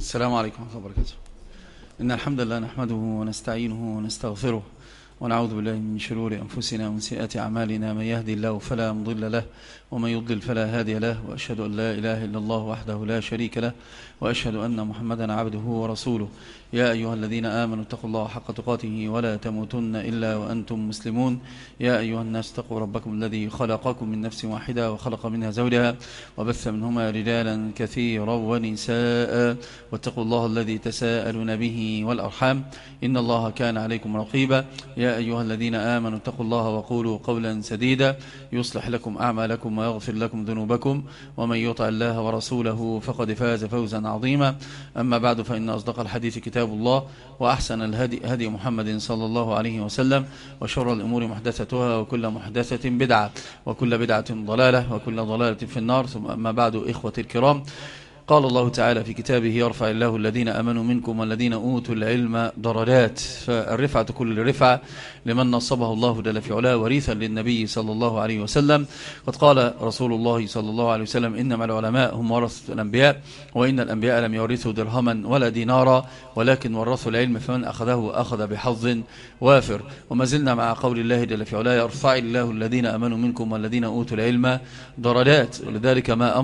السلام عليكم ورحمة الله وبركاته. إن الحمد لله نحمده ونستعينه ونستغفره ونعوذ بالله من شرور أنفسنا ومن سيئات أعمالنا. من يهدي الله فلا مضل له ومن يضلل فلا هادي له، وأشهد أن لا إله إلا الله وحده لا شريك له، وأشهد أن محمدا عبده ورسوله. يا أيها الذين آمنوا اتقوا الله حق تقاته ولا تموتن إلا وأنتم مسلمون. يا أيها الناس اتقوا ربكم الذي خلقكم من نفس واحدة وخلق منها زوجها وبث منهما رجالا كثيرا ونساء، واتقوا الله الذي تساءلون به والأرحام إن الله كان عليكم رقيبا. يا أيها الذين آمنوا اتقوا الله وقولوا قولا سديدا يصلح لكم أعمالكم ويغفر لكم ذنوبكم، ومن يطع الله ورسوله فقد فاز فوزا عظيما. أما بعد، فإن أصدق الحديث كتاب الله، وأحسن الهدي هدي محمد صلى الله عليه وسلم، وشر الأمور محدثتها، وكل محدثة بدعة، وكل بدعة ضلالة، وكل ضلالة في النار. ثم أما بعد، إخوتي الكرام، قال الله تعالى في كتابه: يرفع الله الذين آمنوا منكم والذين أوتوا العلم درجات. فالرفعة كل رفعة لمن نصبه الله جل في علاه وريثا للنبي صلى الله عليه وسلم. قد قال رسول الله صلى الله عليه وسلم: إنما العلماء هم ورثة الأنبياء، وإن الأنبياء لم يورثوا درهما ولا دينارا، ولكن ورثوا العلم، فمن أخذه أخذ بحظ وافر. وما زلنا مع قول الله جل في علاه: يرفع الله الذين آمنوا منكم والذين أوتوا العلم درجات. ولذلك ما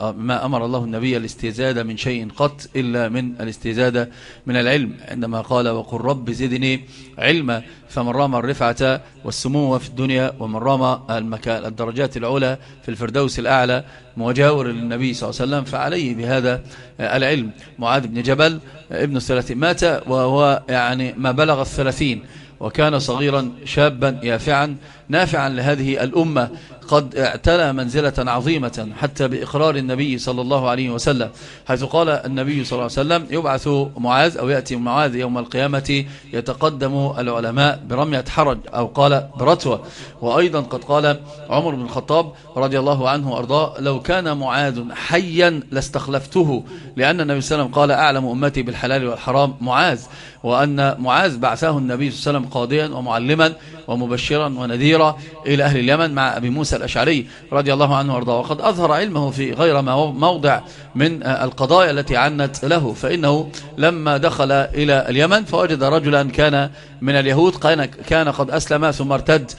أمر الله النبي الاستزادة من شيء قط إلا من الاستزادة من العلم، عندما قال: وقل رب زدني علما. فمن رام الرفعة والسمو في الدنيا، ومن رام الدرجات العلى في الفردوس الأعلى مجاور للنبي صلى الله عليه وسلم، فعليه بهذا العلم. معاذ بن جبل ابن 30 مات وهو يعني ما بلغ 30، وكان صغيرا شابا يافعا نافعا لهذه الأمة، قد اعتلى منزلة عظيمة حتى بإقرار النبي صلى الله عليه وسلم، حيث قال النبي صلى الله عليه وسلم: يبعث معاذ أو يأتي معاذ يوم القيامة يتقدم العلماء برمية حرج، أو قال برتوة. وأيضا قد قال عمر بن الخطاب رضي الله عنه وأرضاه: لو كان معاذ حيا لاستخلفته، لأن النبي صلى الله عليه وسلم قال: أعلم أمتي بالحلال والحرام معاذ، وأن معاذ بعثه النبي صلى الله عليه وسلم قاضيا ومعلما ومبشرا ونذيرا إلى أهل اليمن مع أبي موسى الأشعري رضي الله عنه وارضاه. وقد أظهر علمه في غير موضع من القضايا التي عنت له، فإنه لما دخل إلى اليمن فوجد رجلا كان من اليهود كان قد أسلم ثم ارتد،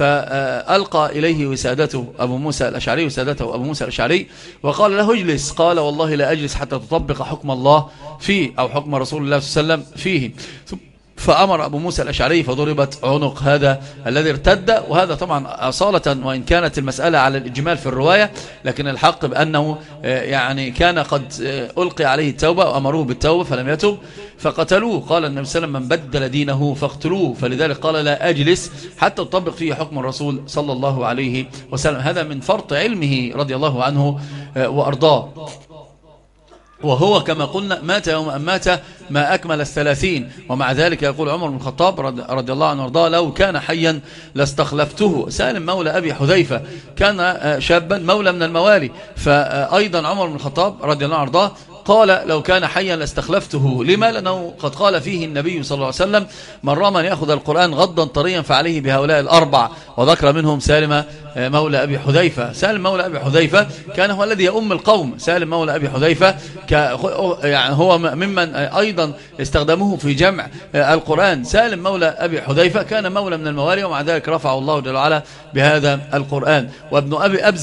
فألقى إليه وسادته أبو موسى الأشعري وقال له: اجلس. قال: والله لا أجلس حتى تطبق حكم الله فيه، أو حكم رسول الله صلى الله عليه وسلم فيه. فأمر أبو موسى الأشعري فضربت عنق هذا الذي ارتد. وهذا طبعا أصالة، وإن كانت المسألة على الإجمال في الرواية، لكن الحق بأنه يعني كان قد ألقي عليه التوبة وأمروه بالتوبة فلم يتب فقتلوه. قال النبي صلى الله عليه وسلم: من بدل دينه فاقتلوه. فلذلك قال: لا أجلس حتى تطبق فيه حكم الرسول صلى الله عليه وسلم. هذا من فرط علمه رضي الله عنه وأرضاه. وهو كما قلنا مات يوم أن مات ما أكمل 30، ومع ذلك يقول عمر بن الخطاب رضي الله عنه وارضاه: لو كان حيا لاستخلفته. سالم مولى أبي حذيفة كان شابا مولى من الموالي، فأيضا عمر بن الخطاب رضي الله عنه وارضاه قال: لو كان حيا لاستخلفته. لما؟ لأنه قد قال فيه النبي صلى الله عليه وسلم: من رام أن يأخذ القرآن غضا طريا فعليه بهؤلاء الأربع، وذكر منهم سالم مولى أبي حذيفة. سالم مولى أبي حذيفة كان هو الذي يؤم القوم. سالم مولى أبي حذيفة يعني هو ممن أيضا استخدموه في جمع القرآن. سالم مولى أبي حذيفة كان مولى من الموالي، ومع ذلك رفعه الله جل وعلا بهذا القرآن. وابن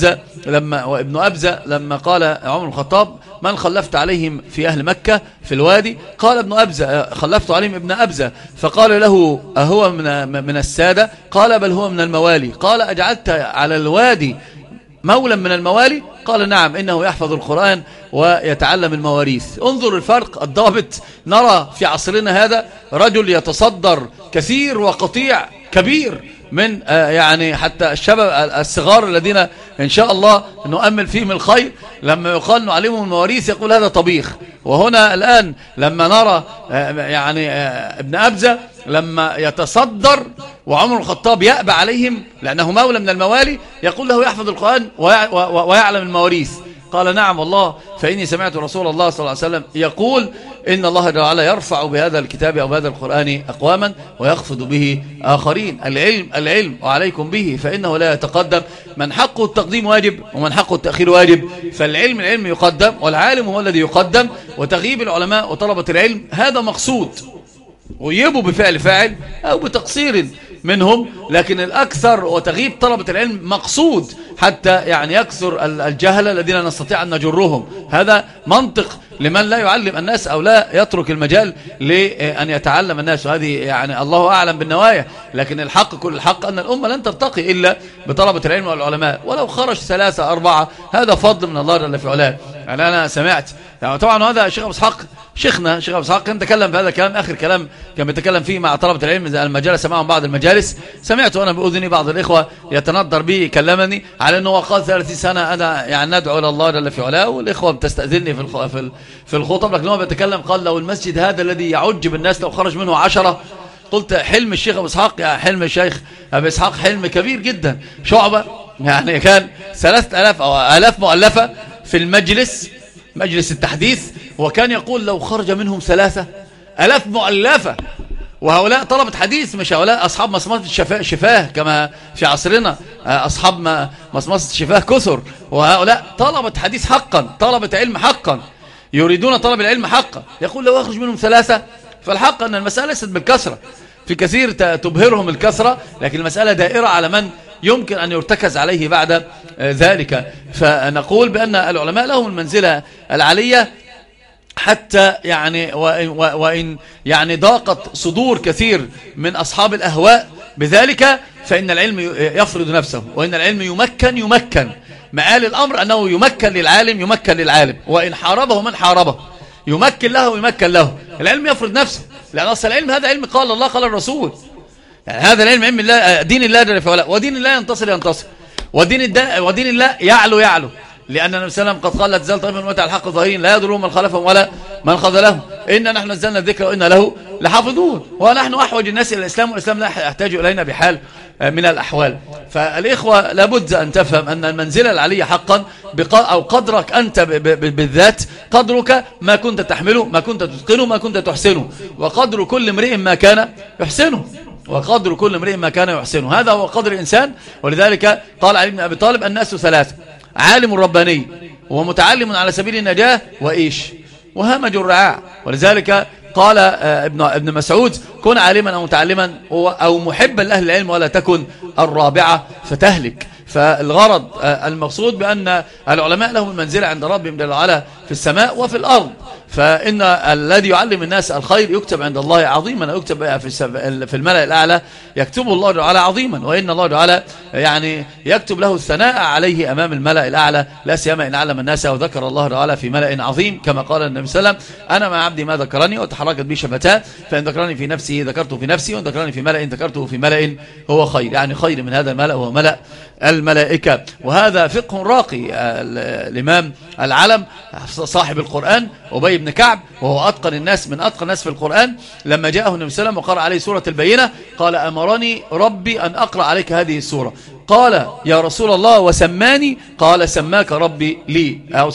أبزة لما قال عمر الخطاب: من خلفت عليهم في أهل مكة في الوادي؟ قال ابن أبزة: خلفت عليهم ابن أبزة. فقال له: أهو من السادة؟ قال: بل هو من الموالي. قال: أجعلت على الوادي مولا من الموالي؟ قال: نعم، إنه يحفظ القرآن ويتعلم المواريث. انظر الفرق، الضابط. نرى في عصرنا هذا رجل يتصدر كثير وقطيع كبير من يعني حتى الشباب الصغار الذين إن شاء الله نؤمل فيهم الخير، لما يقال نعلمهم المواريث يقول هذا طبيخ. وهنا الآن لما نرى يعني ابن أبزة لما يتصدر وعمر الخطاب يأبى عليهم لأنه مولى من الموالي، يقول له يحفظ القرآن ويعلم المواريث. قال نعم والله، فإني سمعت رسول الله صلى الله عليه وسلم يقول إن الله تعالى يرفع بهذا الكتاب أو بهذا القرآن أقواما ويخفض به آخرين. العلم وعليكم به، فإنه لا يتقدم من حقه التقديم واجب ومن حقه التأخير واجب. فالعلم يقدم، والعالم هو الذي يقدم، وتغييب العلماء وطلبة العلم هذا مقصود، ويبوا بفعل فاعل أو بتقصير منهم، لكن الأكثر وتغييب طلبة العلم مقصود حتى يعني يكثر الجهل الذين نستطيع أن نجرهم. هذا منطق لمن لا يعلم الناس أو لا يترك المجال لأن يتعلم الناس، وهذه يعني الله أعلم بالنوايا. لكن الحق كل الحق أن الأمة لن ترتقي إلا بطلبة العلم والعلماء، ولو خرج 3 4 هذا فضل من الله جل في علاه. يعني أنا سمعت يعني طبعا هذا شيخ أبو إسحاق، شيخنا شيخ أبو إسحاق كان تكلم في هذا الكلام، آخر كلام كان بيتكلم فيه مع طلبة العلم المجالس معهم بعض المجالس. سمعت أنا بأذني بعض الإخوة يتندر بي كلمني على أنه قال 30 سنة أنا يعني ندعو إلى الله جل في علاه، والإخوة بتستأذنني في الخطب، لكن هو بيتكلم قال لو المسجد هذا الذي يعج بالناس لو خرج منه 10. قلت حلم الشيخ أبو إسحاق، يعني حلم الشيخ أبو إسحاق حلم كبير جدا. شعبة يعني كان 3000 أو 1000 مؤلفة في المجلس، مجلس التحديث، وكان يقول لو خرج منهم 3000 مؤلفة، وهؤلاء طلبة حديث، مش هؤلاء أصحاب مصمصة الشفاه كما في عصرنا، أصحاب مصمصة الشفاه كثر، وهؤلاء طلبة حديث حقا، طلبة علم حقا، يريدون طلب العلم حقا. يقول لو يخرج منهم 3، فالحق أن المسألة ليست بالكثرة، في كثير تبهرهم الكثرة، لكن المسألة دائرة على من يمكن أن يرتكز عليه بعد ذلك. فنقول بأن العلماء لهم المنزلة العالية، حتى يعني وإن يعني ضاقت صدور كثير من أصحاب الأهواء بذلك، فإن العلم يفرض نفسه، وإن العلم يمكن مآل الأمر أنه يمكن للعالم، وإن حاربه من حاربه يمكن له. العلم يفرض نفسه، لأن أصل العلم هذا علم قال الله قال الرسول، يعني هذا العلم علم الله، دين الله جل في علاه، ودين الله ينتصر، ودين الله يعلو، لأن النبي صلى الله عليه وسلم قد قال لا تزال طائفة من أمتي على الحق ظاهرين لا يضرهم من خلفهم ولا من خذلهم، إنا نحن نزلنا الذكر وإنا له لحافظون، ونحن أحوج الناس إلى الإسلام، والإسلام لا يحتاج إلينا بحال من الأحوال. فالإخوة لابد أن تفهم أن المنزلة العالية حقا أو قدرك أنت بالذات، قدرك ما كنت تحمله، ما كنت تتقنه، ما كنت تحسنه، وقدر كل امرئ ما كان يحسنه، هذا هو قدر الإنسان. ولذلك قال علي بن أبي طالب الناس 3: عالم رباني، ومتعلم على سبيل النجاة، وهمج الرعاع. ولذلك قال ابن مسعود: كن عالما أو متعلما أو محبا لأهل العلم، ولا تكن الرابعة فتهلك. فالغرض المقصود بأن العلماء لهم المنزلة عند ربهم جل وعلا في السماء وفي الأرض، فإن الذي يعلم الناس الخير يكتب عند الله عظيما، يكتب في الملأ الأعلى يكتبه الله تعالى عظيما، وإن الله تعالى يعني يكتب له الثناء عليه أمام الملأ الأعلى، لا سيما إن علم الناس وذكر الله تعالى في ملأ عظيم، كما قال النبي صلى الله عليه وسلم: أنا مع عبدي ما ذكرني وتحركت بي شفتاه، فإن ذكرني في نفسه ذكرته في نفسي، وإن ذكرني في ملأ ذكرته في ملأ هو خير، يعني خير من هذا الملأ هو ملأ الملائكة. وهذا فقه راقي. الإمام العلم صاحب القرآن أبي بن كعب، وهو أتقن الناس من أتقن الناس في القرآن، لما جاءه النبي صلى الله عليه وسلم وقرأ عليه سورة البينة قال: أمرني ربي أن أقرأ عليك هذه السورة. قال: يا رسول الله وسماني؟ قال: سماك ربي لي، أو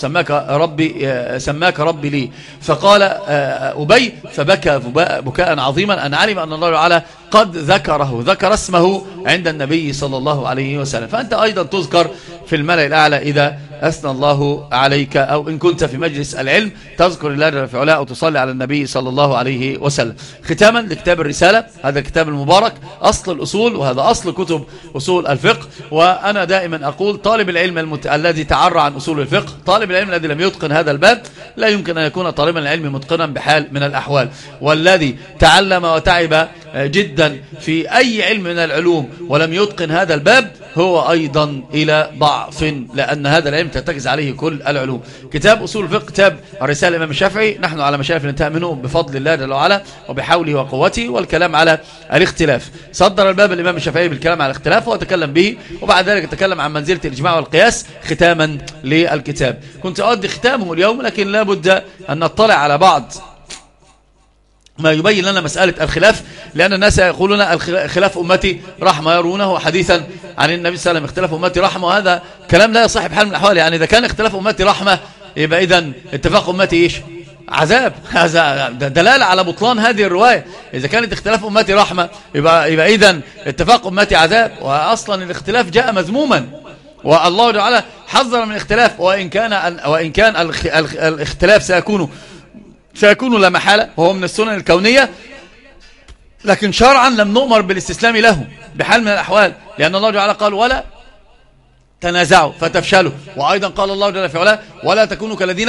سماك ربي لي. فقال أبي فبكى بكاء عظيما أن علم أن الله تعالى قد ذكر اسمه عند النبي صلى الله عليه وسلم. فأنت أيضا تذكر في الملأ الأعلى إذا أثنى الله عليك، أو إن كنت في مجلس العلم تذكر الله جل في علاه أو تصلي على النبي صلى الله عليه وسلم. ختاما لكتاب الرسالة، هذا الكتاب المبارك أصل الأصول، وهذا أصل كتب أصول الفقه. وأنا دائما أقول: طالب العلم الذي تعرى عن أصول الفقه، طالب العلم الذي لم يتقن هذا الباب، لا يمكن أن يكون طالبا العلم متقنا بحال من الأحوال. والذي تعلم وتعب جدا في أي علم من العلوم ولم يتقن هذا الباب هو أيضا إلى ضعف، لأن هذا العلم ترتكز عليه كل العلوم. كتاب أصول الفقه، كتاب الرسالة الإمام الشافعي، نحن على مشارف الانتهاء منه بفضل الله جل وعلا وبحوله وقوته، والكلام على الاختلاف. صدر الباب الإمام الشافعي بالكلام على الاختلاف وتكلم به، وبعد ذلك تكلم عن منزلة الإجماع والقياس ختاما للكتاب. كنت أؤدي ختامه اليوم، لكن لا بد أن نطلع على بعض ما يبين لنا مسألة الخلاف، لأن الناس يقولون خلاف أمتي رحمة، يرونه حديثا عن النبي صلى الله عليه وسلم اختلاف أمتي رحمة، وهذا كلام لا يصح بحال من الأحوال. يعني إذا كان اختلاف أمتي رحمة يبقى إذن اتفاق أمتي إيش؟ عذاب. هذا دلالة على بطلان هذه الرواية. إذا كانت اختلاف أمتي رحمة يبقى إذن اتفاق أمتي عذاب، وأصلا الاختلاف جاء مذموما، والله تعالى حذر من الاختلاف. وإن كان الاختلاف سيكون لا محالة، وهو من السنن الكونية، لكن شرعا لم نؤمر بالاستسلام له بحال من الأحوال، لأن الله تعالى قال ولا تنازعوا فتفشلوا، وأيضا قال الله جل في علاه ولا تكونوا كالذين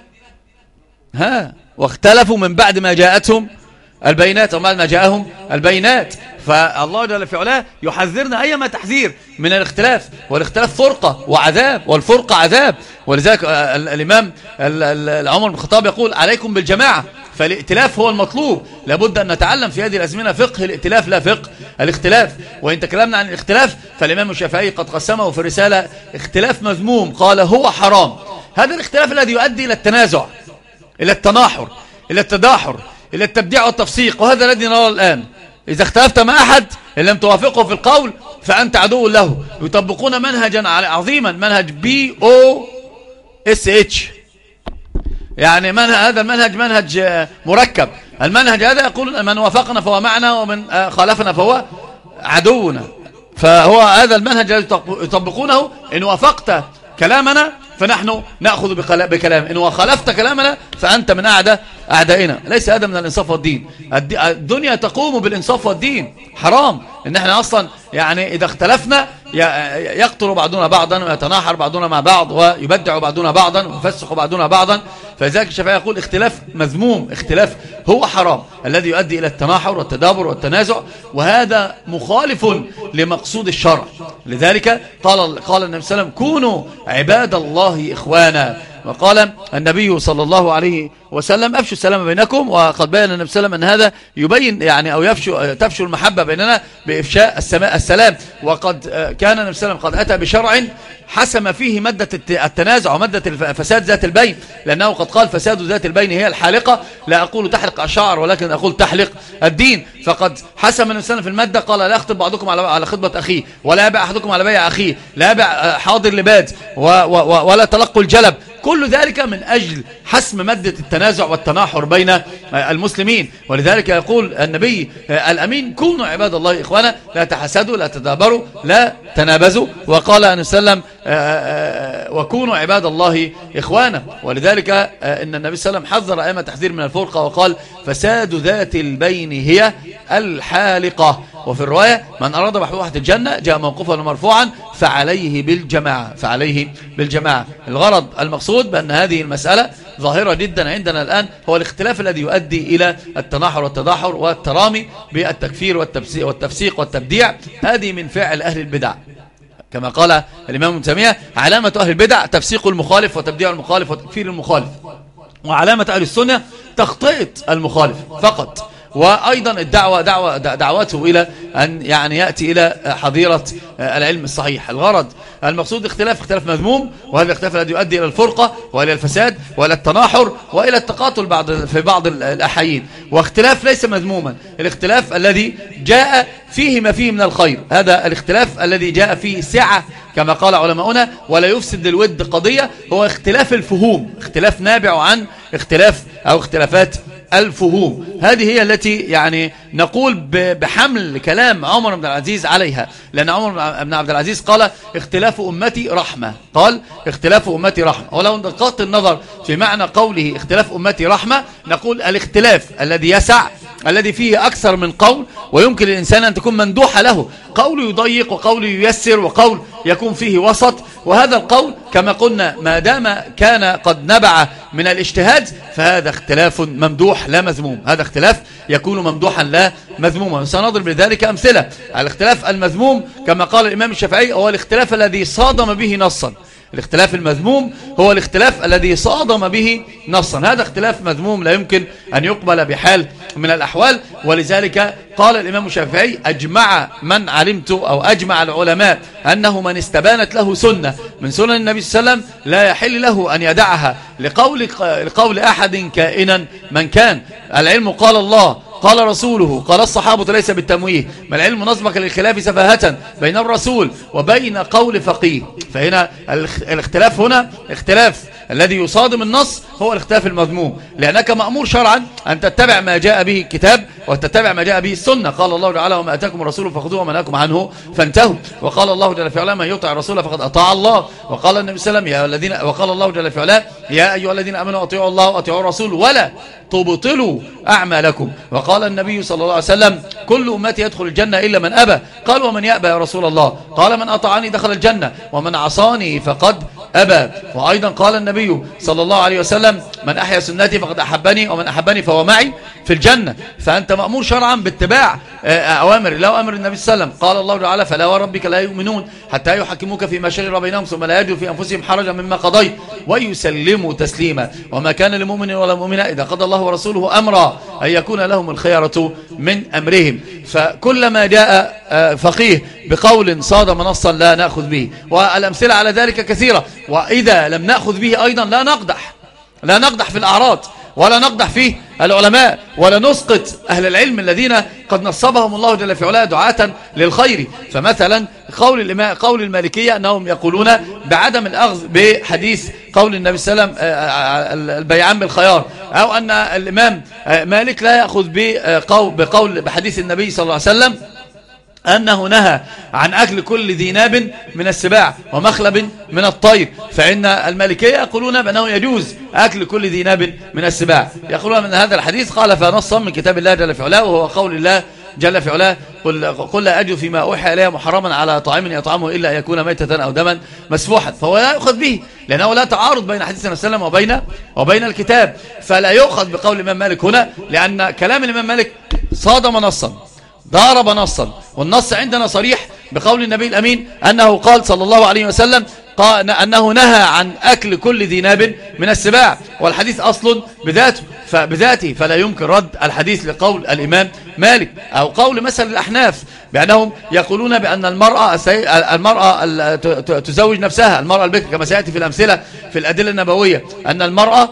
واختلفوا من بعد ما جاءتهم البينات، ومن بعد ما جاءهم البينات. فالله جل في علاه يحذرنا أيما تحذير من الاختلاف، والاختلاف فرقة وعذاب، والفرقة عذاب. ولذلك الإمام عمر بن الخطاب يقول عليكم بالجماعة، فالائتلاف هو المطلوب. لابد أن نتعلم في هذه الأزمنة فقه الائتلاف لا فقه الاختلاف. وإن تكلمنا عن الاختلاف فالإمام الشافعي قد قسمه في الرسالة اختلاف مذموم، قال هو حرام. هذا الاختلاف الذي يؤدي إلى التنازع، إلى التناحر، إلى التداحر، إلى التبديع والتفسيق، وهذا الذي نرى الآن. إذا اختلفت مع أحد إن لم توافقه في القول فأنت عدو له. يطبقون منهجا عظيما، منهج BOSH، يعني هذا المنهج منهج مركب. المنهج هذا يقول من وافقنا فهو معنا، ومن خالفنا فهو عدونا. فهو هذا المنهج الذي يطبقونه، إن وافقت كلامنا فنحن نأخذ بكلام، إن وخالفت كلامنا فأنت من أعدائنا. ليس هذا من الإنصاف والدين. الدنيا تقوم بالإنصاف والدين. حرام إن احنا أصلا يعني إذا اختلفنا يقتل بعضنا بعضا، ويتناحر بعضنا مع بعض، ويبدع بعضنا بعضا، ويفسق بعضنا بعضا. فلذلك الشافعي يقول اختلاف مذموم، اختلاف هو حرام الذي يؤدي إلى التناحر والتدابر والتنازع، وهذا مخالف لمقصود الشرع. لذلك قال النبي صلى الله عليه وسلم كونوا عباد الله إخوانا. وقال النبي صلى الله عليه وسلم أفشوا السلام بينكم. وقد بيّن النبي صلى الله عليه وسلم أن هذا يبين يعني أو تفشو المحبة بيننا بإفشاء السلام. وقد كان النبي صلى الله عليه وسلم قد أتى بشرع حسم فيه مادة التنازع ومادة فساد ذات البين، لأنه قد قال فساد ذات البين هي الحالقة، لا أقول تحلق الشعر ولكن أقول تحلق الدين. فقد حسم النبي صلى الله عليه وسلم في المادة قال لا يخطب بعضكم على خطبة أخيه، ولا يبع أحدكم على بيع أخيه، لا يبع حاضر لباد، ولا تلقوا الجلب. كل ذلك من أجل حسم مادة التنازع والتناحر بين المسلمين. ولذلك يقول النبي الأمين كونوا عباد الله إخوانا، لا تحسدوا، لا تدابروا، لا تنابزوا. وقال النبي صلى الله عليه وسلم وكونوا عباد الله إخوانا. ولذلك إن النبي صلى الله عليه وسلم حذر أيما تحذير من الفرقة، وقال فساد ذات البين هي الحالقة. وفي الرواية من أراد بحبوحة الجنة جاء موقوفا ومرفوعا فعليه بالجماعة. الغرض المقصود بأن هذه المسألة ظاهرة جدا عندنا الآن، هو الاختلاف الذي يؤدي إلى التناحر والتداحر والترامي بالتكفير والتفسيق والتبديع. هذه من فعل أهل البدع، كما قال الإمام ابن تيمية دعوة أهل البدع تفسيق المخالف وتبديع المخالف وتكفير المخالف، وعلامة أهل السنة تخطئة المخالف فقط. وأيضا دعوته إلى أن يعني يأتي إلى حظيرة العلم الصحيح. الغرض المقصود اختلاف مذموم، وهذا الاختلاف الذي يؤدي إلى الفرقة وإلى الفساد وإلى التناحر وإلى التقاتل في بعض الأحايين. واختلاف ليس مذموما، الاختلاف الذي جاء فيه ما فيه من الخير، هذا الاختلاف الذي جاء فيه سعة كما قال علماؤنا، ولا يفسد للود قضية. هو اختلاف الفهوم، اختلاف نابع عن اختلافات الفهوم. هذه هي التي يعني نقول بحمل كلام عمر بن العزيز عليها، لأن عمر بن عبد العزيز قال اختلاف أمتي رحمة، ولو دققت النظر في معنى قوله اختلاف أمتي رحمة، نقول الاختلاف الذي يسع، الذي فيه أكثر من قول، ويمكن للإنسان أن تكون مندوحة له، قول يضيق وقول ييسر وقول يكون فيه وسط. وهذا القول كما قلنا ما دام كان قد نبع من الاجتهاد فهذا اختلاف ممدوح لا مذموم، هذا اختلاف يكون ممدوحا لا مذموما. سنضرب لذلك أمثلة. الاختلاف المذموم كما قال الإمام الشافعي هو الاختلاف الذي صادم به نصا، الاختلاف المذموم هو الاختلاف الذي صادم به نصا، هذا اختلاف مذموم لا يمكن أن يقبل بحال من الأحوال. ولذلك قال الإمام الشافعي أجمع من علمت أو أجمع العلماء أنه من له سنة من سنن النبي صلى الله عليه وسلم لا يحل له أن يدعها لقول أحد كائنا من كان. العلم قال الله قال رسوله قال الصحابة ليس بالتمويه، ما العلم نصبك للخلاف سفاهة بين الرسول وبين قول فقيه. فهنا الاختلاف هنا اختلاف الذي يصادم النص هو الاختلاف المذموم، لأنك مأمور شرعا أن تتبع ما جاء به الكتاب وتتبع ما جاء به السنة. قال الله تعالى وما أتاكم الرسول فخذوه وما نهاكم عنه فانتهوا. وقال الله جل في علاه من يطع الرسول فقد أطاع الله. وقال النبي صلى الله عليه وسلم وقال الله جل في علاه يا أيها الذين آمنوا أطيعوا الله وأطيعوا الرسول ولا تبطلوا أعمالكم. وقال النبي صلى الله عليه وسلم كل أمتي يدخل الجنة إلا من أبى. قال ومن يأبى يا رسول الله؟ قال من أطاعني دخل الجنة ومن عصاني فقد أبى. وأيضا قال النبي صلى الله عليه وسلم من أحيا سنتي فقد أحبني ومن أحبني فهو معي في الجنة. فأنت مأمور شرعا باتباع أوامر الله وأمر النبي صلى الله عليه وسلم. قال الله تعالى فلا وربك لا يؤمنون حتى يحكموك فيما شجر بينهم ثم لا يجدوا في أنفسهم حرجا مما قضيت ويسلموا تسليما. وما كان لمؤمن ولا مؤمنة إذا قضى الله ورسوله أمرا أن يكون لهم الخيرة من أمرهم. فكلما جاء فقيه بقول صادم نصا لا نأخذ به، والأمثلة على ذلك كثيرة. وإذا لم نأخذ به أيضا لا نقدح في الأعراض ولا نقدح في العلماء ولا نسقط أهل العلم الذين قد نصبهم الله جل في علاه دعاة للخير. فمثلا قول المالكية أنهم يقولون بعدم الأخذ بحديث قول النبي صلى الله عليه وسلم البيعان بالخيار، أو أن الإمام مالك لا يأخذ بحديث النبي صلى الله عليه وسلم أنه نهى عن أكل كل ذي ناب من السباع ومخلب من الطير. فإن المالكية يقولون بأنه يجوز أكل كل ذي ناب من السباع. يقولون من هذا الحديث قال فنصا من كتاب الله جل في علاه وهو قول الله جل في علاه قل لا أجد فيما أوحى إليه محرما على طعام يطعمه إلا أن يكون ميتة أو دما مسفوحا. فهو لا يؤخذ به لأنه لا تعارض بين حديث النبي صلى الله عليه وسلم وبين الكتاب. فلا يؤخذ بقول الإمام مالك هنا، لأن كلام الإمام مالك صادم نصا ضارب نصا، والنص عندنا صريح بقول النبي الأمين أنه قال صلى الله عليه وسلم أنه نهى عن أكل كل ذي ناب من السباع، والحديث أصل بذاته فلا يمكن رد الحديث لقول الإمام مالك. أو قول مثل الأحناف بأنهم يقولون بأن المرأة تزوج نفسها، المرأة البكر كما سيأتي في الأمثلة في الأدلة النبوية، أن المرأة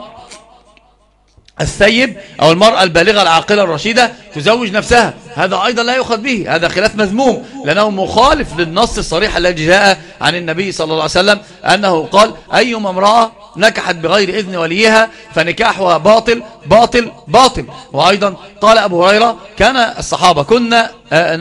الثيب أو المرأة البالغة العاقلة الرشيدة تزوج نفسها. هذا أيضا لا يؤخذ به، هذا خلاف مذموم لأنه مخالف للنص الصريح الذي جاء عن النبي صلى الله عليه وسلم أنه قال أيما امرأة نكحت بغير إذن وليها فنكاحها باطل باطل باطل. وأيضا قال أبو هريرة كان الصحابة كنا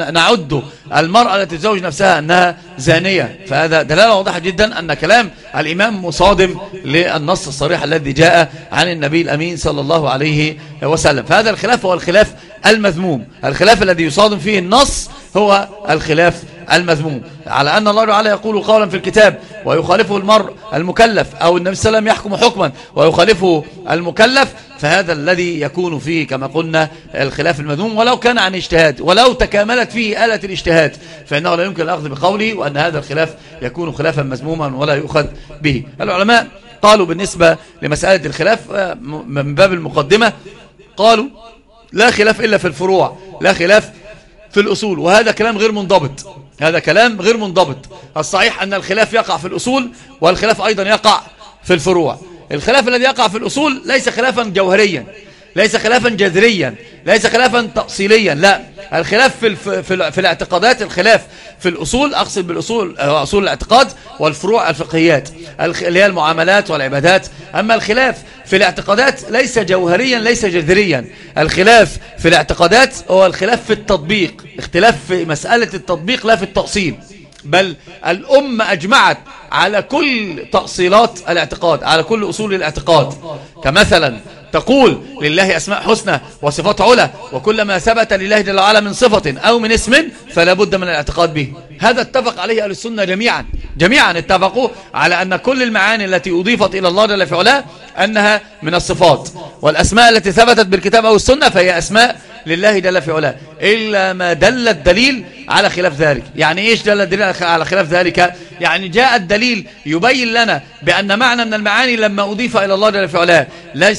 نعد المرأة التي تزوج نفسها أنها زانية. فهذا دلالة واضحة جدا أن كلام الإمام مصادم للنص الصريح الذي جاء عن النبي الأمين صلى الله عليه وسلم. فهذا الخلاف هو الخلاف المذموم، الخلاف الذي يصادم فيه النص هو الخلاف المذموم، على أن الله تعالى يقول قولا في الكتاب ويخالفه المرء المكلف، أو النبي صلى الله عليه وسلم يحكم حكما ويخالفه المكلف، فهذا الذي يكون فيه كما قلنا الخلاف المذموم ولو كان عن اجتهاد، ولو تكاملت فيه آلة الاجتهاد فإنه لا يمكن الأخذ بقوله، وأن هذا الخلاف يكون خلافا مذموما ولا يؤخذ به. العلماء قالوا بالنسبة لمسألة الخلاف من باب المقدمة قالوا لا خلاف إلا في الفروع، لا خلاف في الأصول، وهذا كلام غير منضبط، هذا كلام غير منضبط. الصحيح أن الخلاف يقع في الأصول والخلاف أيضا يقع في الفروع. الخلاف الذي يقع في الأصول ليس خلافا جوهريا، ليس خلافا جذريا، ليس خلافا تأصيليا، لا، الخلاف في الاعتقادات، الخلاف في الأصول، أقصد بالأصول أصول الاعتقاد، والفروع الفقهيات اللي هي المعاملات والعبادات. أما الخلاف في الاعتقادات ليس جوهريا ليس جذريا، الخلاف في الاعتقادات هو الخلاف في التطبيق، اختلاف في مسألة التطبيق لا في التأصيل، بل الأمة أجمعت على كل تأصيلات الاعتقاد، على كل أصول الاعتقاد. كمثلا تقول لله أسماء حسنى وصفات علا، وكل ما ثبت لله جل وعلا من صفة أو من اسم فلا بد من الاعتقاد به. هذا اتفق عليه أهل السنة جميعا اتفقوا على أن كل المعاني التي أضيفت إلى الله جل في علاه أنها من الصفات، والأسماء التي ثبتت بالكتاب أو السنة فهي أسماء لله جل في علاه، إلا ما دل الدليل على خلاف ذلك. يعني إيش دل الدليل على خلاف ذلك؟ يعني جاء الدليل يبين لنا بأن معنى أن المعاني لما أضيف إلى الله جل في علاه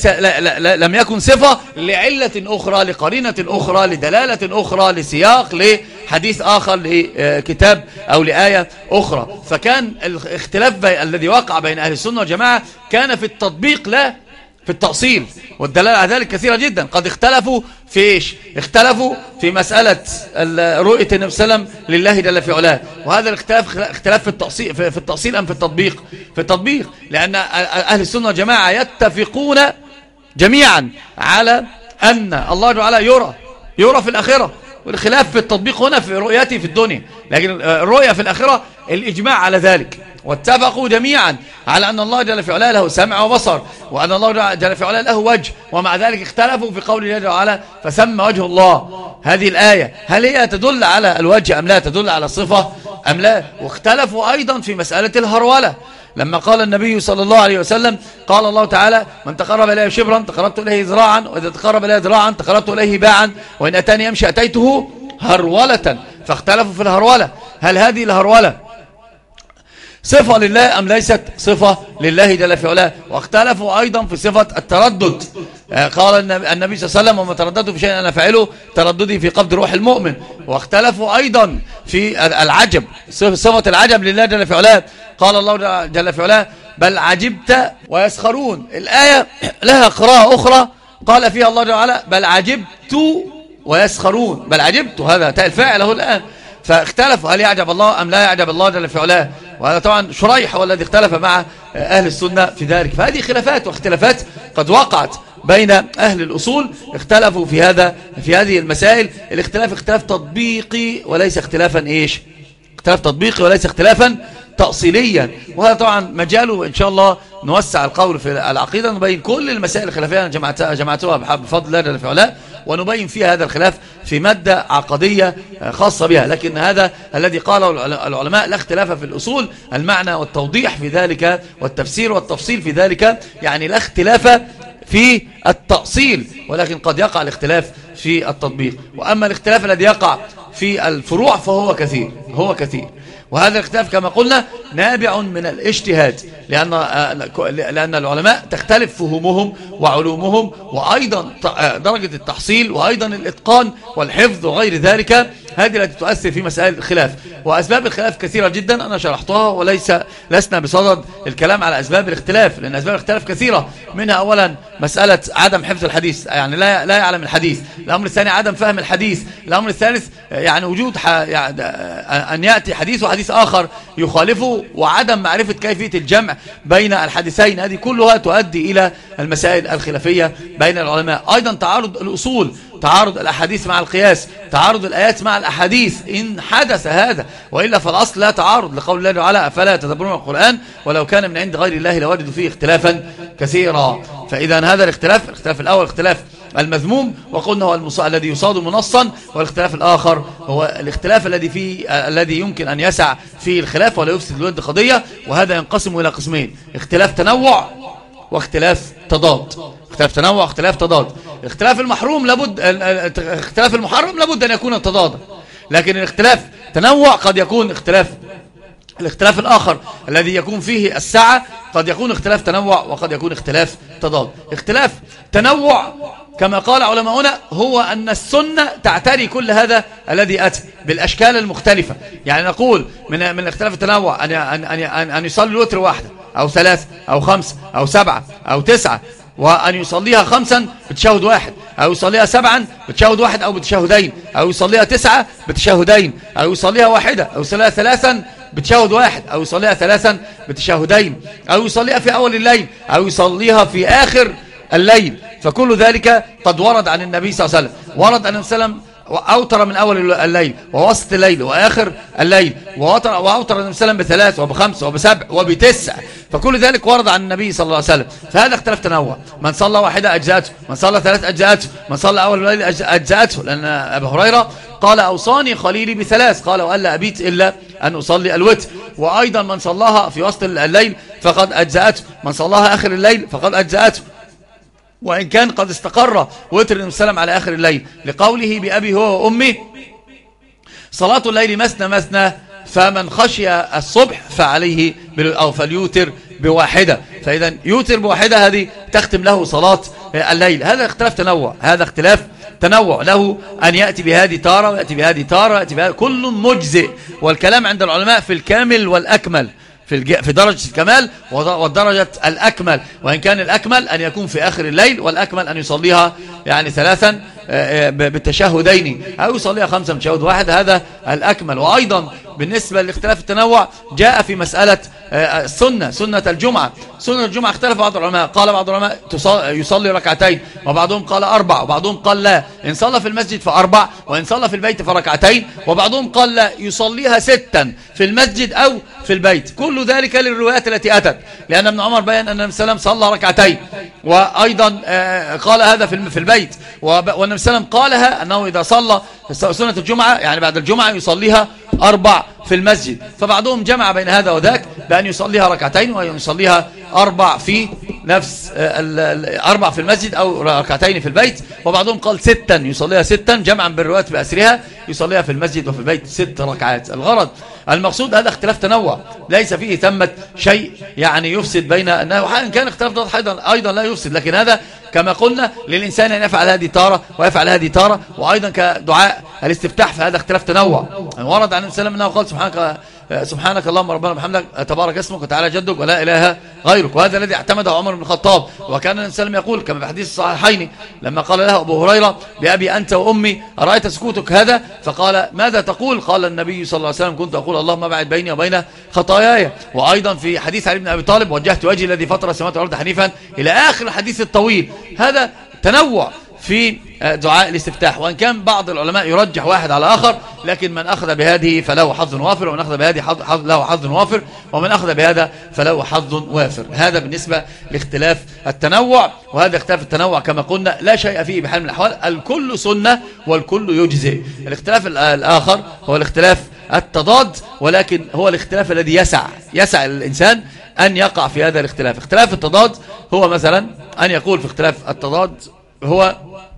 لم يكن صفة لعلة أخرى، لقرينة أخرى، لدلالة أخرى، لسياق، لحديث آخر، لكتاب أو لآية أخرى. فكان الاختلاف الذي وقع بين أهل السنة والجماعة كان في التطبيق لا في التأصيل، والدلالة على ذلك كثيرة جدا. قد اختلفوا في إيش؟ اختلفوا في مسألة رؤية النبي صلى الله عليه وسلم لله جل في علاه، وهذا اختلاف في التأصيل أم في التطبيق؟ في التطبيق، لأن أهل السنة والجماعة يتفقون جميعا على أن الله تعالى يرى في الآخرة، والخلاف في التطبيق هنا في رؤيته في الدنيا، لكن الرؤية في الآخرة الإجماع على ذلك. واتفقوا جميعا على أن الله جل في علاه له سمع وبصر، وأن الله جل في علاه له وجه، ومع ذلك اختلفوا في قول الله جل وعلا فثم وجه الله. هذه الآية هل هي تدل على الوجه أم لا، تدل على الصفة أم لا؟ واختلفوا أيضا في مسألة الهرولة، لما قال النبي صلى الله عليه وسلم قال الله تعالى من تقرب إليه شبرا تقربت إليه ذراعا، وإذا تقرب إليه ذراعا تقربت إليه باعا، وإن أتاني يمشي أتيته هرولة. فاختلفوا في الهرولة، هل هذه الهرولة صفة لله أم ليست صفة لله جل في علاه؟ واختلفوا أيضا في صفة التردد. قال النبي صلى الله عليه وسلم وما ترددت في شيء أنا فاعله ترددي في قبض روح المؤمن. واختلفوا أيضا في العجب، صفة العجب لله جل في علاه. قال الله جل في علاه بل عجبت ويسخرون. الآية لها قراءة أخرى قال فيها الله جل وعلا بل عجبت ويسخرون، بل عجبت هذا تاء الفاعل له الآن. فاختلفوا هل يعجب الله أم لا يعجب الله جل في علاه، وهذا طبعا شريح هو الذي اختلف مع أهل السنة في ذلك. فهذه خلافات واختلافات قد وقعت بين أهل الأصول، اختلفوا في هذه المسائل. الاختلاف اختلاف تطبيقي وليس اختلافا إيش؟ اختلاف تطبيقي وليس اختلافا تأصيليا. وهذا طبعا مجاله إن شاء الله نوسع القول في العقيدة، نبين كل المسائل الخلافية جمعتها بفضل الله جل في علاه، ونبين فيها هذا الخلاف في مادة عقدية خاصة بها. لكن هذا الذي قاله العلماء لا اختلاف في الأصول، المعنى والتوضيح في ذلك والتفسير والتفصيل في ذلك، يعني لا اختلاف في التأصيل، ولكن قد يقع الاختلاف في التطبيق. وأما الاختلاف الذي يقع في الفروع فهو كثير، هو كثير. وهذا الاختلاف كما قلنا نابع من الاجتهاد، لأن العلماء تختلف فهمهم وعلومهم، وأيضا درجة التحصيل، وأيضا الإتقان والحفظ وغير ذلك، هذه التي تؤثر في مسائل الخلاف. وأسباب الخلاف كثيرة جدا أنا شرحتها، لسنا بصدد الكلام على أسباب الاختلاف، لأن أسباب الاختلاف كثيرة. منها أولا مسألة عدم حفظ الحديث، يعني لا يعلم الحديث. الأمر الثاني عدم فهم الحديث. الأمر الثالث يعني وجود أن يأتي حديث وحديث آخر يخالفه، وعدم معرفة كيفية الجمع بين الحديثين. هذه كلها تؤدي إلى المسائل الخلافية بين العلماء. أيضا تعارض الأصول، تعارض الأحاديث مع القياس، تعارض الآيات مع الأحاديث إن حدث هذا، وإلا فالأصل لا تعارض، لقول الله تعالى أفلا يتدبرون القرآن ولو كان من عند غير الله لوجدوا فيه اختلافا كثيرا. فإذا هذا الاختلاف الأول اختلاف المذموم، وقلنا هو الذي يصاد منصا، والاختلاف الآخر هو الاختلاف الذي يمكن أن يسع فيه الخلاف ولا يفسد الود قضية. وهذا ينقسم إلى قسمين: اختلاف تنوع واختلاف تضاد. اختلاف تنوع واختلاف تضاد. اختلاف المحروم اختلاف المحرم لابد أن يكون تضادا، لكن الاختلاف تنوع قد يكون الاختلاف الآخر الذي يكون فيه السعة قد يكون اختلاف تنوع وقد يكون اختلاف تضاد. اختلاف تنوع كما قال علماؤنا هو أن السنة تعتري كل هذا الذي أتى بالأشكال المختلفة. يعني نقول من اختلاف التنوع أن يصلي الوتر واحدة أو 3 أو 5 أو 7 أو 9، وأن يصليها 5 بتشهد واحد، أو يصليها 7 بتشهد واحد أو بتشهدين، أو يصليها 9 بتشهدين، أو يصليها 1 أو يصليها 3 بتشهد واحد، أو يصليها 3 بتشهدين، أو يصليها في أول الليل أو يصليها في آخر الليل. فكل ذلك قد ورد عن النبي صلى الله عليه وسلم. ورد أن النبي صلى الله عليه وسلم أوتر من أول الليل ووسط الليل وآخر الليل، وأوتر النبي صلى الله عليه وسلم ب3 وب5 وب7 وب9. فكل ذلك ورد عن النبي صلى الله عليه وسلم. فهذا اختلاف تنوع. من صلى 1 أجزاته، من صلى 3 أجزاته، من صلى أول الليل أجزاته، لأن أبا هريرة قال أوصاني خليلي ب3، قال وألا أبيت إلا أن أصلي الوتر. وأيضا من صلاها في وسط الليل فقد أجزاته، من صلاها آخر الليل فقد أجزاته، وإن كان قد استقر وتر النبي صلى الله عليه وسلم على آخر الليل، لقوله بأبي هو وأمي صلاة الليل مثنى مثنى، فمن خشي الصبح فعليه أو فليوتر بواحدة. فإذا يوتر بواحدة هذه تختم له صلاة الليل. هذا اختلاف تنوع، هذا اختلاف تنوع له أن يأتي بهذه تارة ويأتي بهذه تارة ويأتي بهذه، كل مجزئ. والكلام عند العلماء في الكامل والأكمل، في درجة الكمال والدرجة الأكمل، وإن كان الأكمل أن يكون في آخر الليل، والأكمل أن يصليها يعني 3 بالتشهدين، أو يصليها 5 بتشهد واحد، هذا الأكمل. وأيضا بالنسبة لاختلاف التنوع جاء في مسألة سنة الجمعة. سنة الجمعة اختلف بعض العلماء، قال بعض العلماء يصلي 2 وبعضهم قال 4 وبعضهم قال لا، إن صلى في المسجد ف4 وإن صلى في البيت ف2، وبعضهم قال لا يصليها 6 في المسجد أو في البيت. كل ذلك للروايات التي أتت، لأن ابن عمر بيان أن النبي صلى الله عليه وسلم صلى 2 وأيضا قال هذا في البيت، والنبي صلى الله عليه وسلم قالها أنه إذا صلى سنة الجمعة يعني بعد الجمعة يصليها 4 في المسجد. فبعضهم جمع بين هذا وذاك بأن يصليها 2 وأن يصليها 4 في نفس 4 في المسجد أو 2 في البيت، وبعضهم قال 6 يصليها 6 جمعا بالروايات بأسرها، يصليها في المسجد وفي البيت 6 ركعات. الغرض المقصود هذا اختلاف تنوع، ليس فيه ثمة شيء يعني يفسد بين أنه، وإن كان اختلاف أيضا لا يفسد، لكن هذا كما قلنا للإنسان أن يفعل هذه تارة ويفعل هذه تارة. وأيضا كدعاء الاستفتاح فهذا اختلاف تنوع. ورد عن السلام أنه قال سبحانك اللهم ربنا وبحمدك تبارك اسمك وتعالى جدك ولا إله غيرك، وهذا الذي اعتمده عمر بن الخطاب. وكان السلام يقول كما في حديث الصحيحين لما قال له أبو هريرة بأبي أنت وأمي أرأيت سكوتك هذا؟ فقال ماذا تقول؟ قال النبي صلى الله عليه وسلم كنت أقول اللهم بعد بيني وبين خطاياي. وأيضا في حديث علي بن أبي طالب وجهت وجهي الذي فطر السماوات والأرض حنيفا إلى آخر الحديث الطويل. هذا تنوع في دعاء الاستفتاح، وإن كان بعض العلماء يرجح واحد على آخر، لكن من أخذ بهذه فله حظ وافر، ومن أخذ بهذه له حظ وافر، ومن أخذ بهذا فله حظ وافر. هذا بالنسبة لاختلاف التنوع. وهذا اختلاف التنوع كما قلنا لا شيء فيه بحال من الأحوال، الكل سنة والكل يجزئ. الاختلاف الآخر هو الاختلاف التضاد، ولكن هو الاختلاف الذي يسع الإنسان أن يقع في هذا الاختلاف. اختلاف التضاد هو مثلا أن يقول في اختلاف التضاد هو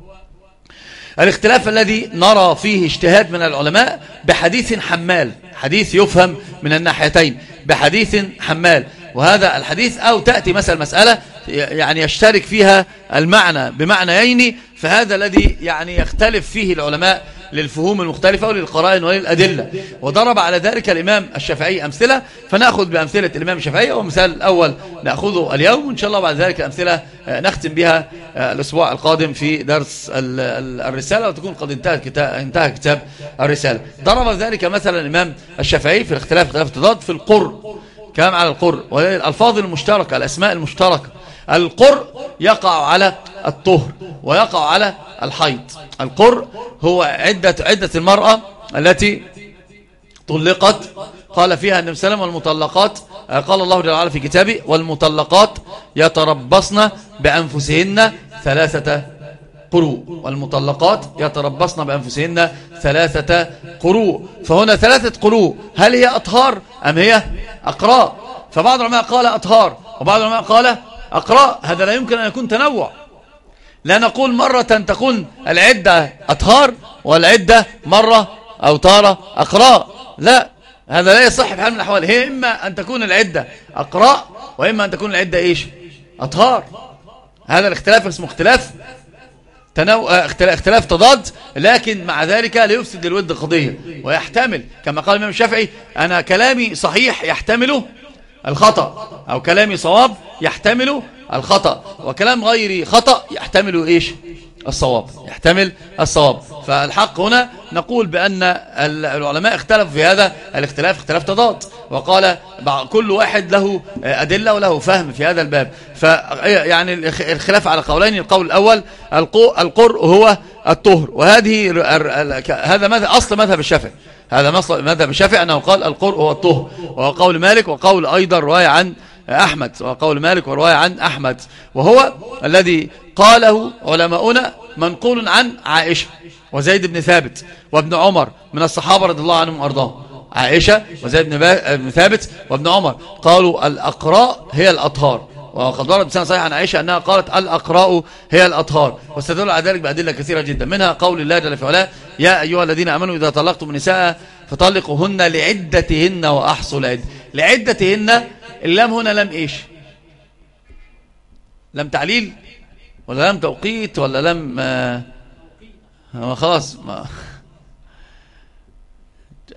الاختلاف الذي نرى فيه اجتهاد من العلماء بحديث حمال، حديث يفهم من الناحيتين بحديث حمال. وهذا الحديث أو تأتي مثلا مسألة يعني يشترك فيها المعنى بمعنيين، فهذا الذي يعني يختلف فيه العلماء للفهوم المختلفة وللقرائن وللأدلة. وضرب على ذلك الإمام الشافعي أمثلة، فنأخذ بأمثلة الإمام الشافعي. ومثال الأول نأخذه اليوم، وإن شاء الله بعد ذلك أمثلة نختم بها الأسبوع القادم في درس الرسالة، وتكون قد انتهى كتاب الرسالة. ضرب ذلك مثلا الإمام الشافعي في اختلاف التضاد في القر، كلام على القر والألفاظ المشتركة، الأسماء المشتركة. القر يقع على الطهر ويقع على الحيض. القر هو عدة المرأة التي طلقت، قال فيها النبي صلى الله عليه وسلم والمطلقات، قال الله جل وعلا في كتابه والمطلقات يتربصن بأنفسهن 3 قروء، والمطلقات يتربصن بأنفسهن 3 قروء. فهنا 3 قروء، هل هي أطهار أم هي أقراء؟ فبعض العلماء قال أطهار وبعض العلماء قال أقراء. هذا لا يمكن أن يكون تنوع، لا نقول مرة تكون العدة أطهار والعدة مرة أو تارة أقراء، لا، هذا لا يصح في حال من الأحوال. هي إما أن تكون العدة أقراء وإما أن تكون العدة أطهار. هذا الاختلاف اسمه اختلاف تضاد، لكن مع ذلك لا يفسد الود قضية، ويحتمل كما قال الإمام الشافعي أنا كلامي صحيح يحتمله الخطأ، أو كلامي صواب يحتمل الخطأ، وكلام غيري خطأ يحتمل الصواب، يحتمل الصواب. فالحق هنا نقول بأن العلماء اختلفوا في هذا الاختلاف اختلاف تضاد، وقال كل واحد له أدلة وله فهم في هذا الباب. فيعني الخلاف على قولين، القول الأول القرء هو الطهر، هذا أصل مذهب الشافعي، هذا مذهب الشافعي أنه قال القرء هو الطهر، وهو قول مالك وقول أيضا رواية عن أحمد، وقول مالك ورواية عن أحمد، وهو الذي قاله علماؤنا منقول عن عائشة وزيد بن ثابت وابن عمر من الصحابة رضي الله عنهم وأرضاهم. عائشة وزيد بن ثابت وابن عمر قالوا الأقراء هي الأطهار، وقد ورد بسنة صحيح عن عائشة أنها قالت الأقراء هي الأطهار، واستدل على ذلك بأدلة كثيرة جدا، منها قول الله جل وعلا يا أيها الذين آمنوا إذا طلقتم النساء فطلقوهن لعدتهن وأحصوا العدة. لعدتهن اللام هنا لم لم تعليل ولا لم توقيت ولا لم خلاص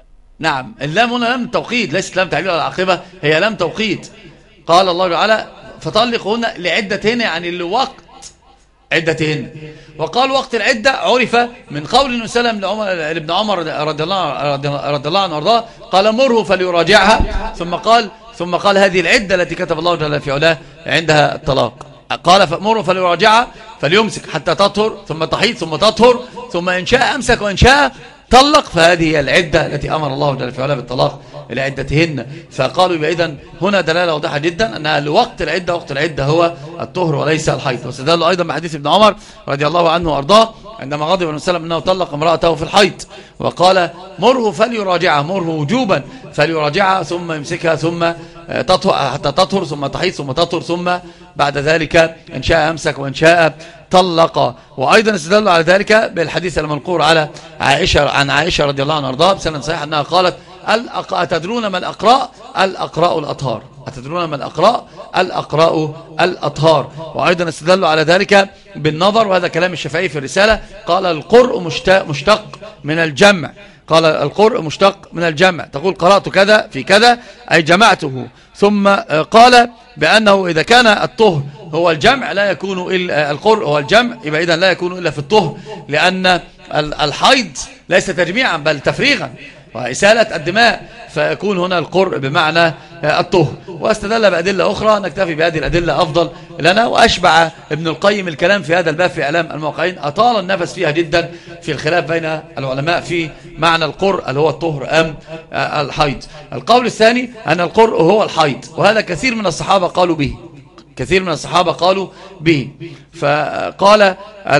نعم، اللام هنا لام توقيت، ليست لام تعليل ولا عاقبة، هي لام توقيت. قال الله تعالى فطلقهن لعدتهن، يعني لوقت عدتهن. وقال وقت العدة عرف من قول النبي صلى الله عليه وسلم لابن عمر رضي الله عنه وارضاه، قال مره فليراجعها، ثم قال هذه العدة التي كتب الله جل في علاه عندها الطلاق. قال فمره فليراجعها فليمسك حتى تطهر ثم تحيض ثم تطهر ثم إن شاء أمسك وإن شاء طلق، فهذه هي العدة التي أمر الله جل في علاه بالطلاق لعدتهن. فقالوا إذن هنا دلالة واضحة جدا أنها لوقت العدة، وقت العدة هو الطهر وليس الحيض. واستدلوا أيضا بحديث ابن عمر رضي الله عنه وأرضاه عندما غضب النبي صلى الله عليه وسلم أنه طلق امرأته في الحيض، وقال مره فليراجعها، مره وجوبا فليراجعها ثم يمسكها ثم حتى تطهر ثم تحيض ثم تطهر ثم بعد ذلك إن شاء أمسك وإن شاء طلق. وأيضا استدلوا على ذلك بالحديث المنقول عن عائشة رضي الله عنها وارضاها بسند صحيح أنها قالت أتدرون ما الأقراء؟ الأقراء الأطهار. أتدرون ما الأقراء؟ الأقراء الأطهار. وأيضا استدلوا على ذلك بالنظر، وهذا كلام الشافعي في الرسالة، قال القرء مشتق من الجمع، قال القرء مشتق من الجمع، تقول قرأت كذا في كذا أي جمعته. ثم قال بأنه إذا كان الطهر هو الجمع لا يكون إلا القرء هو الجمع، يبقى إذن لا يكون إلا في الطهر، لأن الحيض ليس تجميعا بل تفريغا وإسالة الدماء، فيكون هنا القرء بمعنى الطهر. واستدل بأدلة أخرى، نكتفي بهذه الأدلة أفضل لنا. وأشبع ابن القيم الكلام في هذا الباب في إعلام الموقعين، أطال النفس فيها جدا في الخلاف بين العلماء في معنى القرء اللي هو الطهر أم الحيض. القول الثاني أن القرء هو الحيض، وهذا كثير من الصحابة قالوا به، كثير من الصحابة قالوا به. فقال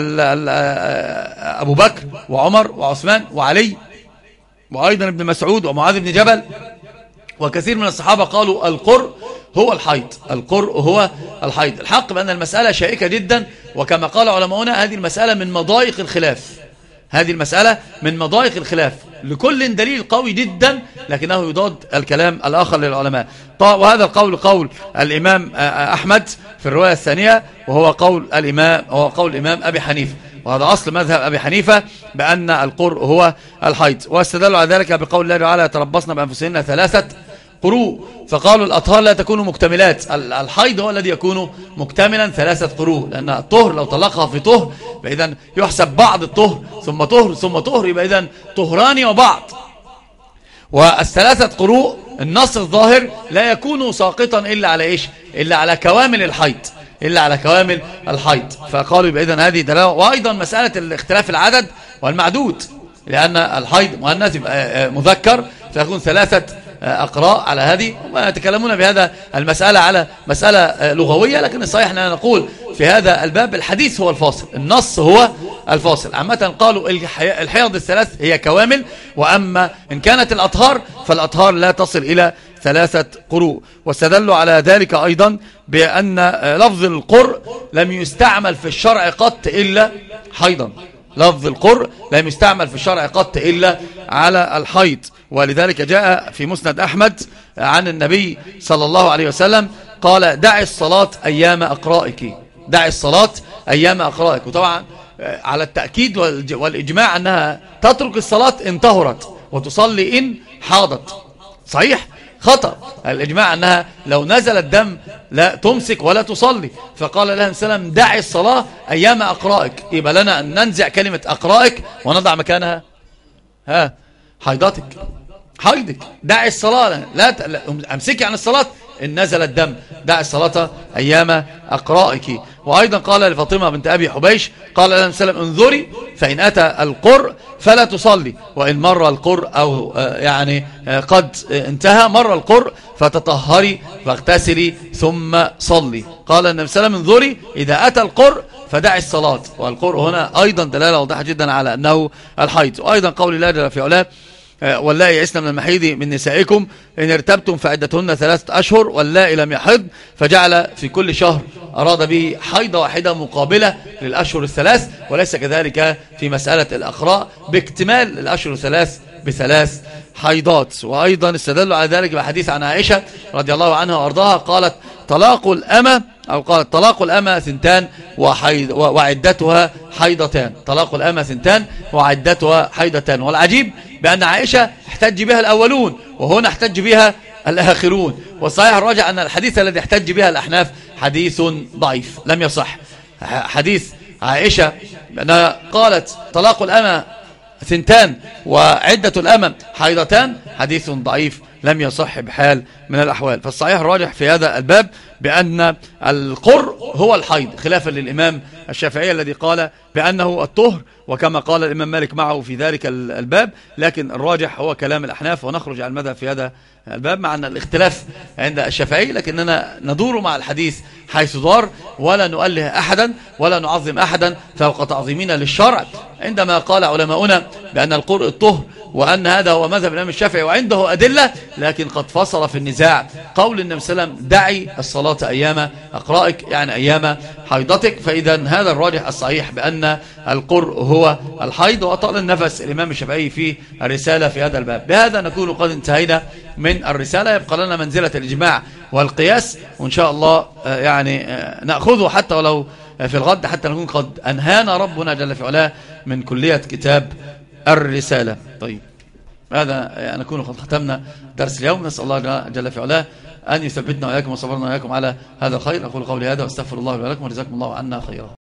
أبو بكر وعمر وعثمان وعلي وأيضا ابن مسعود ومعاذ بن جبل وكثير من الصحابة قالوا القرء هو الحيض، القرء هو الحيض. الحق بأن المسألة شائكة جدا، وكما قال علماؤنا هذه المسألة من مضايق الخلاف، هذه المسألة من مضايق الخلاف، لكل دليل قوي جدا لكنه يضاد الكلام الآخر للعلماء. وهذا القول قول الإمام أحمد في الرواية الثانية، وهو قول الإمام أبي حنيفة، وهذا أصل مذهب أبي حنيفة بأن القرء هو الحيض. واستدلوا على ذلك بقول الله تعالى يتربصن بأنفسهن 3 قروء، فقالوا الأطهار لا تكون مكتملات، الحيض هو الذي يكون مكتملا 3 قروء، لأن الطهر لو طلقها في طهر فإذن يحسب بعض الطهر ثم طهر ثم طهر، يبقى إذن طهران وبعض. والثلاثة قروء النص الظاهر لا يكون ساقطا إلا على إيش؟ إلا على كوامل الحيض، إلا على كوامل الحيض. فقالوا يبقى إذن هذه دلالة. وأيضا مسألة الاختلاف العدد والمعدود، لأن الحيض مؤنث مذكر فيكون 3 أقراء على هذه، ويتكلمون بهذا المسألة على مسألة لغوية، لكن الصحيح أننا نقول في هذا الباب الحديث هو الفاصل، النص هو الفاصل. عامة قالوا الحيض 3 هي كوامل، وأما إن كانت الأطهار فالأطهار لا تصل إلى 3 قروء. واستدلوا على ذلك أيضا بأن لفظ القرء لم يستعمل في الشرع قط إلا حيضا، لفظ القرء لم يستعمل في الشرع قط إلا على الحيض. ولذلك جاء في مسند أحمد عن النبي صلى الله عليه وسلم قال دع الصلاة أيام أقرائك، دع الصلاة أيام أقرائك. وطبعا على التأكيد والإجماع أنها تترك الصلاة إن طهرت وتصلي إن حاضت، صحيح؟ خطأ الإجماع أنها لو نزل الدم لا تمسك ولا تصلي. فقال لها السلام دع الصلاة أيام أقرائك، يبقى لنا أن ننزع كلمة أقرائك ونضع مكانها حيضتك، حيضك. دع الصلاة لا أمسكي عن الصلاة إن نزل الدم، دع الصلاة أيام أقرائك. وأيضا قال لفاطمة بنت أبي حبيش قال لها السلام انظري فإن أتى القرء فلا تصلي، وإن مر القرء أو يعني قد انتهى مر القرء فتطهري واغتسلي ثم صلي. قال النبي صلى الله عليه وسلم انظري إذا أتى القرء فدع الصلاة. والقرء هنا أيضا دلالة واضحة جدا على أنه الحيض. وأيضا قول الله جل في علاه واللائي يئسن من المحيض من نسائكم إن ارتبتم فعدتهن 3 أشهر واللائي لم يحض، فجعل في كل شهر أراد به حيضة واحدة مقابلة للأشهر 3، وليس كذلك في مسألة الأقراء باكتمال الأشهر 3 ب3 حيضات. وأيضا استدلوا على ذلك بحديث عن عائشة رضي الله عنها وأرضاها قالت طلاق الأمة أو قالت طلاق الأمة 2 وعدتها حيضتان، طلاق الأمة 2 وعدتها حيضتان. والعجيب بأن عائشة احتج بها الأولون وهنا احتج بها الآخرون. والصحيح الراجع أن الحديث الذي احتج بها الأحناف حديث ضعيف لم يصح. حديث عائشة بأنها قالت طلاق الأمة 2 وعدة الأمة حيضتان حديث ضعيف لم يصح بحال من الأحوال. فالصحيح الراجح في هذا الباب بأن القر هو الحيض، خلافا للإمام الشافعي الذي قال بأنه الطهر، وكما قال الإمام مالك معه في ذلك الباب. لكن الراجح هو كلام الأحناف، ونخرج عن المذهب في هذا الباب مع أن الاختلاف عند الشافعي، لكننا ندور مع الحديث حيث دار، ولا نؤله أحدا ولا نعظم أحدا فوق تعظيمنا للشرع. عندما قال علماؤنا بأن القرء الطهر وأن هذا هو مذهب الإمام الشافعي وعنده أدلة، لكن قد فصل في النزاع قول النبي صلى الله عليه وسلم دعي الصلاة أيام أقرائك، يعني أيام حيضتك. فإذا هذا الراجح الصحيح بأن القرء هو الحيض. وأطال النفس الإمام الشافعي في الرسالة في هذا الباب. بهذا نكون قد انتهينا من الرسالة. يبقى لنا منزلة الإجماع والقياس، وإن شاء الله يعني نأخذه حتى ولو في الغد، حتى نكون قد أنهانا ربنا جل في علاه من كلية كتاب الرسالة. طيب، هذا نكون قد ختمنا درس اليوم. نسأل الله جل في علاه أن يثبتنا وإياكم وصبرنا وإياكم على هذا الخير. أقول قولي هذا واستغفر الله لي ولكم، وجزاكم الله عنا خيرا.